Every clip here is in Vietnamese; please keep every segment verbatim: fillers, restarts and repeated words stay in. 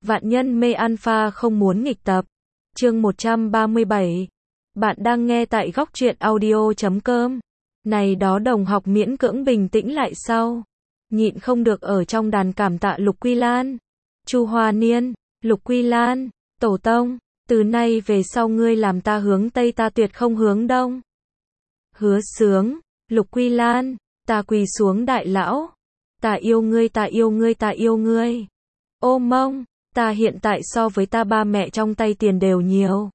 Vạn nhân mê alpha không muốn nghịch tập. Chương một trăm ba mươi bảy. Bạn đang nghe tại góc truyện audio chấm com. Này đó đồng học miễn cưỡng bình tĩnh lại sau. Nhịn không được ở trong đàn cảm tạ Lục Quy Lan. Chu Hoa Niên, Lục Quy Lan, Tổ Tông, từ nay về sau ngươi làm ta hướng Tây ta tuyệt không hướng Đông. Hứa Sướng, Lục Quy Lan, ta quỳ xuống đại lão. Ta yêu ngươi ta yêu ngươi ta yêu ngươi. Ô Mông, ta hiện tại so với ta ba mẹ trong tay tiền đều nhiều.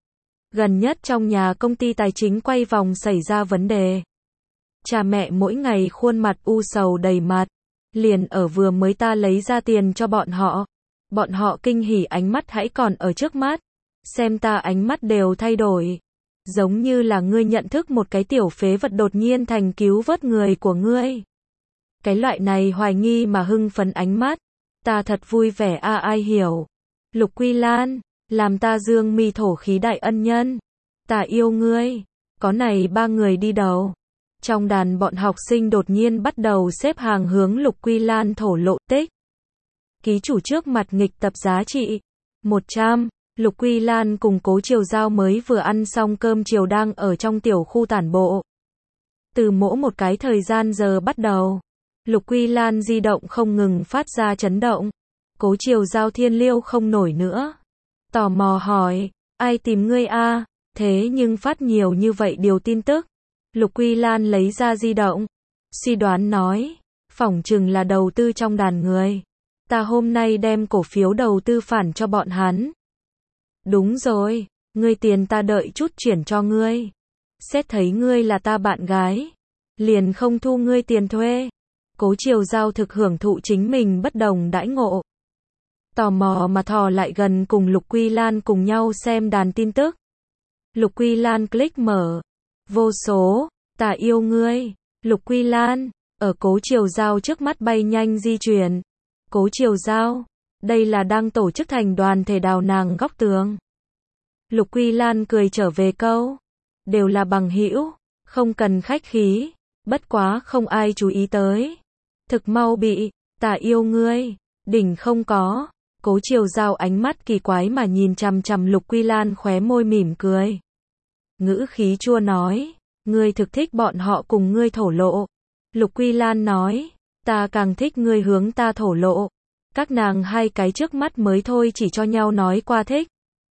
Gần nhất trong nhà công ty tài chính quay vòng xảy ra vấn đề. Cha mẹ mỗi ngày khuôn mặt u sầu đầy mặt. Liền ở vừa mới ta lấy ra tiền cho bọn họ. Bọn họ kinh hỉ ánh mắt hãy còn ở trước mắt. Xem ta ánh mắt đều thay đổi. Giống như là ngươi nhận thức một cái tiểu phế vật đột nhiên thành cứu vớt người của ngươi. Cái loại này hoài nghi mà hưng phấn ánh mắt. Ta thật vui vẻ a à, ai hiểu. Lục Quy Lan, làm ta dương mi thổ khí đại ân nhân. Ta yêu ngươi. Có này ba người đi đầu. Trong đàn bọn học sinh đột nhiên bắt đầu xếp hàng hướng Lục Quy Lan thổ lộ tích. Ký chủ trước mặt nghịch tập giá trị một trăm. Lục Quy Lan cùng Cố Triều Giao mới vừa ăn xong cơm chiều đang ở trong tiểu khu tản bộ. Từ mỗi một cái thời gian giờ bắt đầu, Lục Quy Lan di động không ngừng phát ra chấn động. Cố Triều Giao thiên liêu không nổi nữa. Tò mò hỏi, ai tìm ngươi a? Thế nhưng phát nhiều như vậy điều tin tức. Lục Quy Lan lấy ra di động. Suy đoán nói, phỏng chừng là đầu tư trong đàn người. Ta hôm nay đem cổ phiếu đầu tư phản cho bọn hắn. Đúng rồi, ngươi tiền ta đợi chút chuyển cho ngươi. Xét thấy ngươi là ta bạn gái. Liền không thu ngươi tiền thuê. Cố Triều Giao thực hưởng thụ chính mình bất đồng đãi ngộ. Tò mò mà thò lại gần cùng Lục Quy Lan cùng nhau xem đàn tin tức. Lục Quy Lan click mở. Vô số, ta yêu ngươi. Lục Quy Lan, ở Cố Triều Giao trước mắt bay nhanh di chuyển. Cố Triều Giao, đây là đang tổ chức thành đoàn thể đào nàng góc tường. Lục Quy Lan cười trở về câu. Đều là bằng hữu, không cần khách khí. Bất quá không ai chú ý tới. Thực mau bị, ta yêu ngươi, đỉnh không có. Cố Triều Giao ánh mắt kỳ quái mà nhìn chằm chằm Lục Quy Lan khóe môi mỉm cười. Ngữ khí chua nói, ngươi thực thích bọn họ cùng ngươi thổ lộ. Lục Quy Lan nói, ta càng thích ngươi hướng ta thổ lộ. Các nàng hai cái trước mắt mới thôi chỉ cho nhau nói qua thích.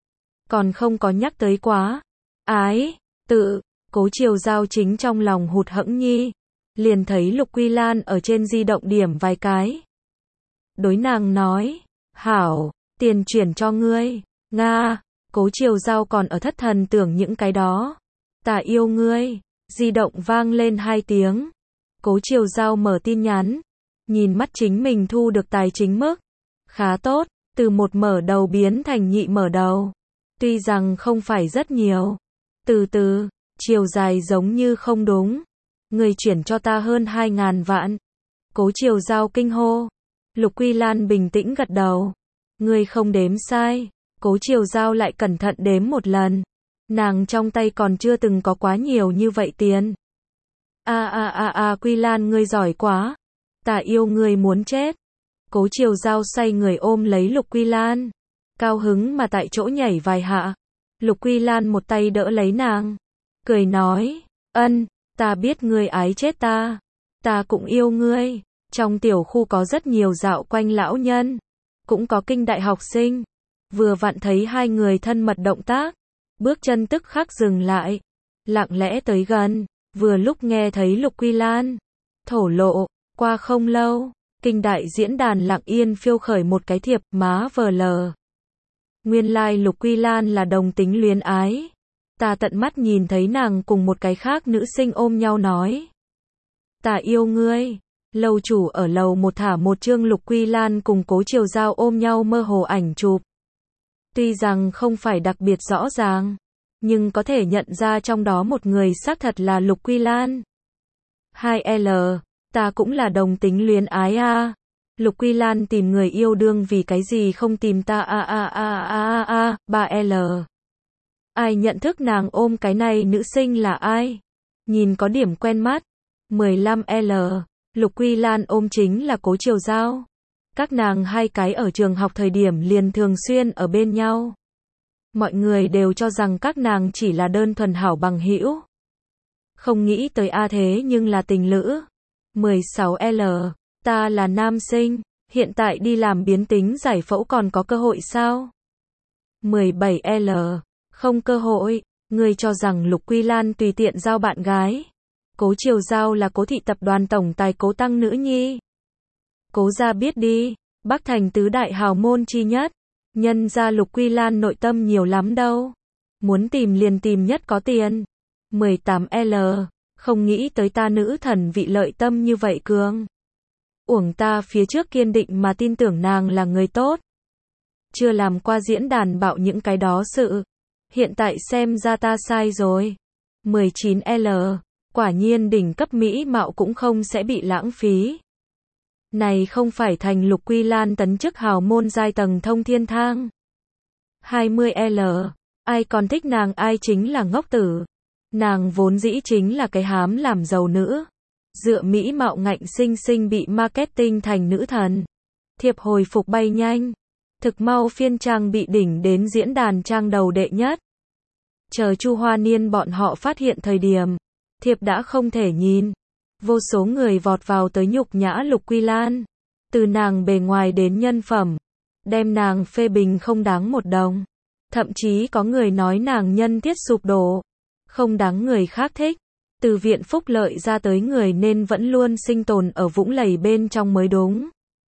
Còn không có nhắc tới quá. Ái, tự, Cố Triều Giao chính trong lòng hụt hẫng nhi. Liền thấy Lục Quy Lan ở trên di động điểm vài cái. Đối nàng nói, hảo, tiền chuyển cho ngươi, Nga. Cố Triều Giao còn ở thất thần tưởng những cái đó. Ta yêu ngươi. Di động vang lên hai tiếng. Cố Triều Giao mở tin nhắn. Nhìn mắt chính mình thu được tài chính mức. Khá tốt, từ một mở đầu biến thành nhị mở đầu. Tuy rằng không phải rất nhiều. Từ từ, chiều dài giống như không đúng. Người chuyển cho ta hơn hai ngàn vạn. Cố Triều Giao kinh hô. Lục Quy Lan bình tĩnh gật đầu. Người không đếm sai. Cố Triều Giao lại cẩn thận đếm một lần. Nàng trong tay còn chưa từng có quá nhiều như vậy tiền. A a a a Quy Lan ngươi giỏi quá. Ta yêu ngươi muốn chết. Cố Triều Giao say người ôm lấy Lục Quy Lan. Cao hứng mà tại chỗ nhảy vài hạ. Lục Quy Lan một tay đỡ lấy nàng. Cười nói, ân, ta biết ngươi ái chết ta. Ta cũng yêu ngươi. Trong tiểu khu có rất nhiều dạo quanh lão nhân. Cũng có kinh đại học sinh. Vừa vặn thấy hai người thân mật động tác. Bước chân tức khắc dừng lại. Lặng lẽ tới gần. Vừa lúc nghe thấy Lục Quy Lan thổ lộ. Qua không lâu, kinh đại diễn đàn lặng yên phiêu khởi một cái thiệp má vờ lờ. Nguyên lai like Lục Quy Lan là đồng tính luyến ái. Ta tận mắt nhìn thấy nàng cùng một cái khác nữ sinh ôm nhau nói. Ta yêu ngươi. Lầu chủ ở lầu một thả một chương Lục Quy Lan cùng Cố Triều Giao ôm nhau mơ hồ ảnh chụp. Tuy rằng không phải đặc biệt rõ ràng, nhưng có thể nhận ra trong đó một người xác thật là Lục Quy Lan. hai L, ta cũng là đồng tính luyến ái a. À. Lục Quy Lan tìm người yêu đương vì cái gì không tìm ta a a a a a a. ba L. Ai nhận thức nàng ôm cái này nữ sinh là ai? Nhìn có điểm quen mắt. mười lăm L. Lục Quy Lan ôm chính là Cố Triều Giao. Các nàng hai cái ở trường học thời điểm liền thường xuyên ở bên nhau. Mọi người đều cho rằng các nàng chỉ là đơn thuần hảo bằng hữu. Không nghĩ tới a thế nhưng là tình lữ. mười sáu L. Ta là nam sinh, hiện tại đi làm biến tính giải phẫu còn có cơ hội sao? mười bảy L. Không cơ hội, ngươi cho rằng Lục Quy Lan tùy tiện giao bạn gái. Cố Triều Giao là Cố thị tập đoàn tổng tài Cố Tăng nữ nhi. Cố gia biết đi, Bắc Thành tứ đại hào môn chi nhất. Nhân ra Lục Quy Lan nội tâm nhiều lắm đâu. Muốn tìm liền tìm nhất có tiền. mười tám L. Không nghĩ tới ta nữ thần vị lợi tâm như vậy cường. Uổng ta phía trước kiên định mà tin tưởng nàng là người tốt. Chưa làm qua diễn đàn bạo những cái đó sự. Hiện tại xem ra ta sai rồi. mười chín L. Quả nhiên đỉnh cấp mỹ mạo cũng không sẽ bị lãng phí. Này không phải thành Lục Quy Lan tấn chức hào môn giai tầng thông thiên thang. hai mươi L. Ai còn thích nàng ai chính là ngốc tử. Nàng vốn dĩ chính là cái hám làm giàu nữ. Dựa mỹ mạo ngạnh sinh sinh bị marketing thành nữ thần. Thiệp hồi phục bay nhanh. Thực mau phiên trang bị đỉnh đến diễn đàn trang đầu đệ nhất. Chờ Chu Hoa Niên bọn họ phát hiện thời điểm. Thiệp đã không thể nhìn. Vô số người vọt vào tới nhục nhã Lục Quy Lan. Từ nàng bề ngoài đến nhân phẩm. Đem nàng phê bình không đáng một đồng. Thậm chí có người nói nàng nhân tiết sụp đổ. Không đáng người khác thích. Từ viện phúc lợi ra tới người nên vẫn luôn sinh tồn ở vũng lầy bên trong mới đúng.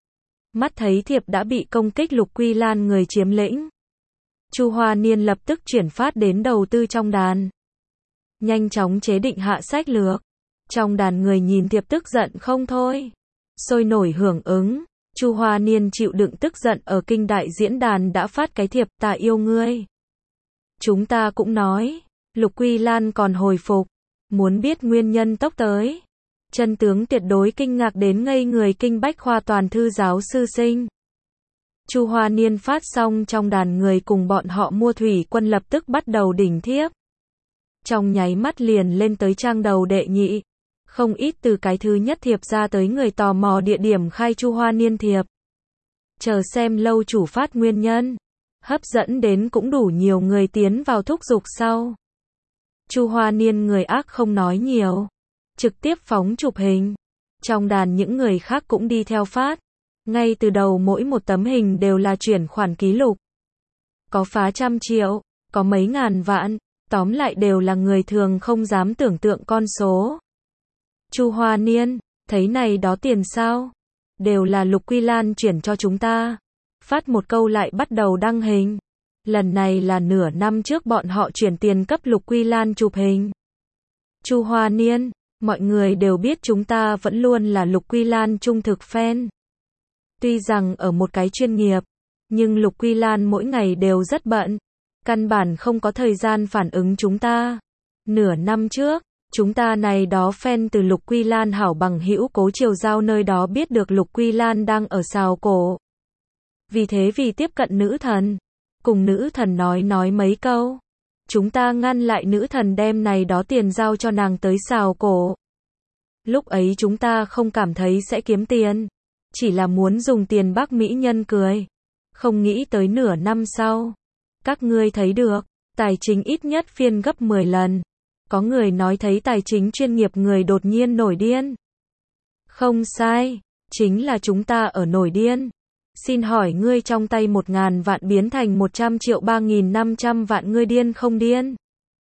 Mắt thấy thiệp đã bị công kích Lục Quy Lan người chiếm lĩnh. Chu Hoa Niên lập tức chuyển phát đến đầu tư trong đàn. Nhanh chóng chế định hạ sách lược. Trong đàn người nhìn thiệp tức giận không thôi. Sôi nổi hưởng ứng. Chu Hoa Niên chịu đựng tức giận ở kinh đại diễn đàn đã phát cái thiệp ta yêu ngươi. Chúng ta cũng nói. Lục Quy Lan còn hồi phục. Muốn biết nguyên nhân tốc tới. Chân tướng tuyệt đối kinh ngạc đến ngây người kinh bách khoa toàn thư giáo sư sinh. Chu Hoa Niên phát xong trong đàn người cùng bọn họ mua thủy quân lập tức bắt đầu đỉnh thiếp. Trong nháy mắt liền lên tới trang đầu đệ nhị. Không ít từ cái thứ nhất thiệp ra tới người tò mò địa điểm khai Chu Hoa Niên thiệp. Chờ xem lâu chủ phát nguyên nhân. Hấp dẫn đến cũng đủ nhiều người tiến vào thúc giục sau. Chu Hoa Niên người ác không nói nhiều. Trực tiếp phóng chụp hình. Trong đàn những người khác cũng đi theo phát. Ngay từ đầu mỗi một tấm hình đều là chuyển khoản ký lục. Có phá trăm triệu, có mấy ngàn vạn. Tóm lại đều là người thường không dám tưởng tượng con số. Chu Hoa Niên, thấy này đó tiền sao? Đều là Lục Quy Lan chuyển cho chúng ta. Phát một câu lại bắt đầu đăng hình. Lần này là nửa năm trước bọn họ chuyển tiền cấp Lục Quy Lan chụp hình. Chu Hoa Niên, mọi người đều biết chúng ta vẫn luôn là Lục Quy Lan trung thực fan. Tuy rằng ở một cái chuyên nghiệp, nhưng Lục Quy Lan mỗi ngày đều rất bận. Căn bản không có thời gian phản ứng chúng ta. Nửa năm trước, chúng ta này đó fan từ Lục Quy Lan hảo bằng hữu Cố Triều Giao nơi đó biết được Lục Quy Lan đang ở xào cổ. Vì thế vì tiếp cận nữ thần, cùng nữ thần nói nói mấy câu. Chúng ta ngăn lại nữ thần đem này đó tiền giao cho nàng tới xào cổ. Lúc ấy chúng ta không cảm thấy sẽ kiếm tiền. Chỉ là muốn dùng tiền bác mỹ nhân cười. Không nghĩ tới nửa năm sau. Các ngươi thấy được, tài chính ít nhất phiên gấp mười lần. Có người nói thấy tài chính chuyên nghiệp người đột nhiên nổi điên. Không sai, chính là chúng ta ở nổi điên. Xin hỏi ngươi trong tay một ngàn vạn biến thành một trăm triệu ba nghìn năm trăm vạn ngươi điên không điên?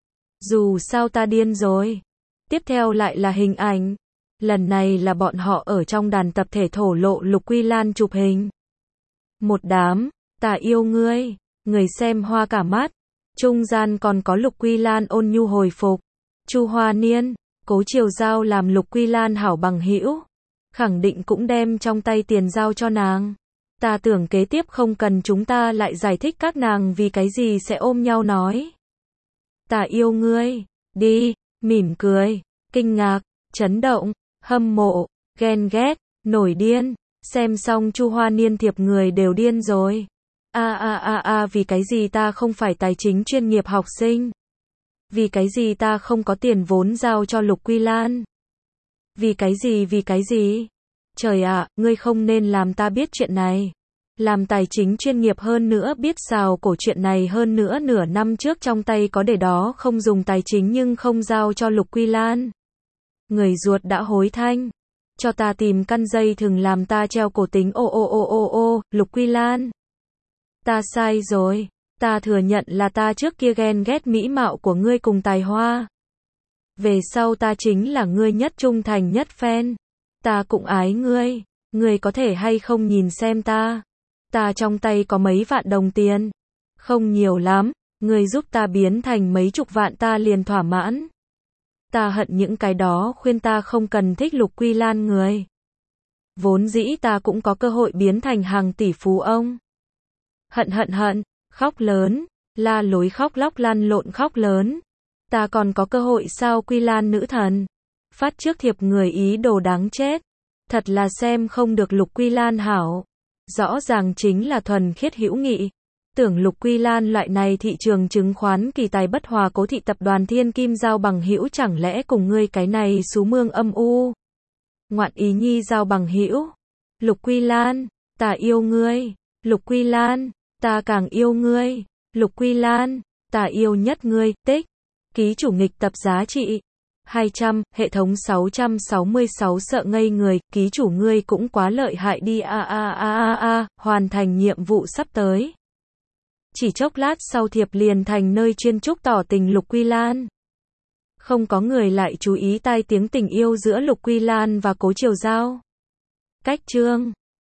Dù sao ta điên rồi. Tiếp theo lại là hình ảnh. Lần này là bọn họ ở trong đàn tập thể thổ lộ Lục Quy Lan chụp hình. Một đám, ta yêu ngươi. Người xem hoa cả mắt. Trung gian còn có Lục Quy Lan ôn nhu hồi phục. Chu Hoa Niên, Cố Triều Giao làm Lục Quy Lan hảo bằng hữu. Khẳng định cũng đem trong tay tiền giao cho nàng. Ta tưởng kế tiếp không cần chúng ta lại giải thích các nàng vì cái gì sẽ ôm nhau nói. Ta yêu ngươi. Đi, mỉm cười, kinh ngạc, chấn động, hâm mộ, ghen ghét, nổi điên. Xem xong Chu Hoa Niên thiệp người đều điên rồi. A a a a vì cái gì ta không phải tài chính chuyên nghiệp học sinh? Vì cái gì ta không có tiền vốn giao cho Lục Quy Lan? Vì cái gì vì cái gì? Trời ạ, ngươi không nên làm ta biết chuyện này. Làm tài chính chuyên nghiệp hơn nữa, biết xào cổ chuyện này hơn nữa, nửa năm trước trong tay có để đó, không dùng tài chính nhưng không giao cho Lục Quy Lan. Người ruột đã hối thanh. Cho ta tìm căn dây thừng làm ta treo cổ tính. Ô ô ô ô ô, Lục Quy Lan. Ta sai rồi. Ta thừa nhận là ta trước kia ghen ghét mỹ mạo của ngươi cùng tài hoa. Về sau ta chính là ngươi nhất trung thành nhất fan. Ta cũng ái ngươi. Ngươi có thể hay không nhìn xem ta. Ta trong tay có mấy vạn đồng tiền. Không nhiều lắm. Ngươi giúp ta biến thành mấy chục vạn ta liền thỏa mãn. Ta hận những cái đó khuyên ta không cần thích Lục Quy Lan người. Vốn dĩ ta cũng có cơ hội biến thành hàng tỷ phú ông. Hận hận hận, khóc lớn, la lối khóc lóc lăn lộn khóc lớn. Ta còn có cơ hội sao Quy Lan nữ thần? Phát trước thiệp người ý đồ đáng chết. Thật là xem không được Lục Quy Lan hảo. Rõ ràng chính là thuần khiết hữu nghị. Tưởng Lục Quy Lan loại này thị trường chứng khoán kỳ tài bất hòa cố thị tập đoàn thiên kim giao bằng hữu, chẳng lẽ cùng ngươi cái này xú mương âm u. Ngoạn ý nhi giao bằng hữu. Lục Quy Lan, ta yêu ngươi. Lục Quy Lan, ta càng yêu ngươi. Lục Quy Lan, ta yêu nhất ngươi. Tích. Ký chủ nghịch tập giá trị hai trăm, hệ thống sáu trăm sáu mươi sáu sợ ngây người, ký chủ ngươi cũng quá lợi hại đi a a a a a, hoàn thành nhiệm vụ sắp tới. Chỉ chốc lát sau thiệp liền thành nơi chuyên chúc tỏ tình Lục Quy Lan. Không có người lại chú ý tai tiếng tình yêu giữa Lục Quy Lan và Cố Triều Giao. Cách chương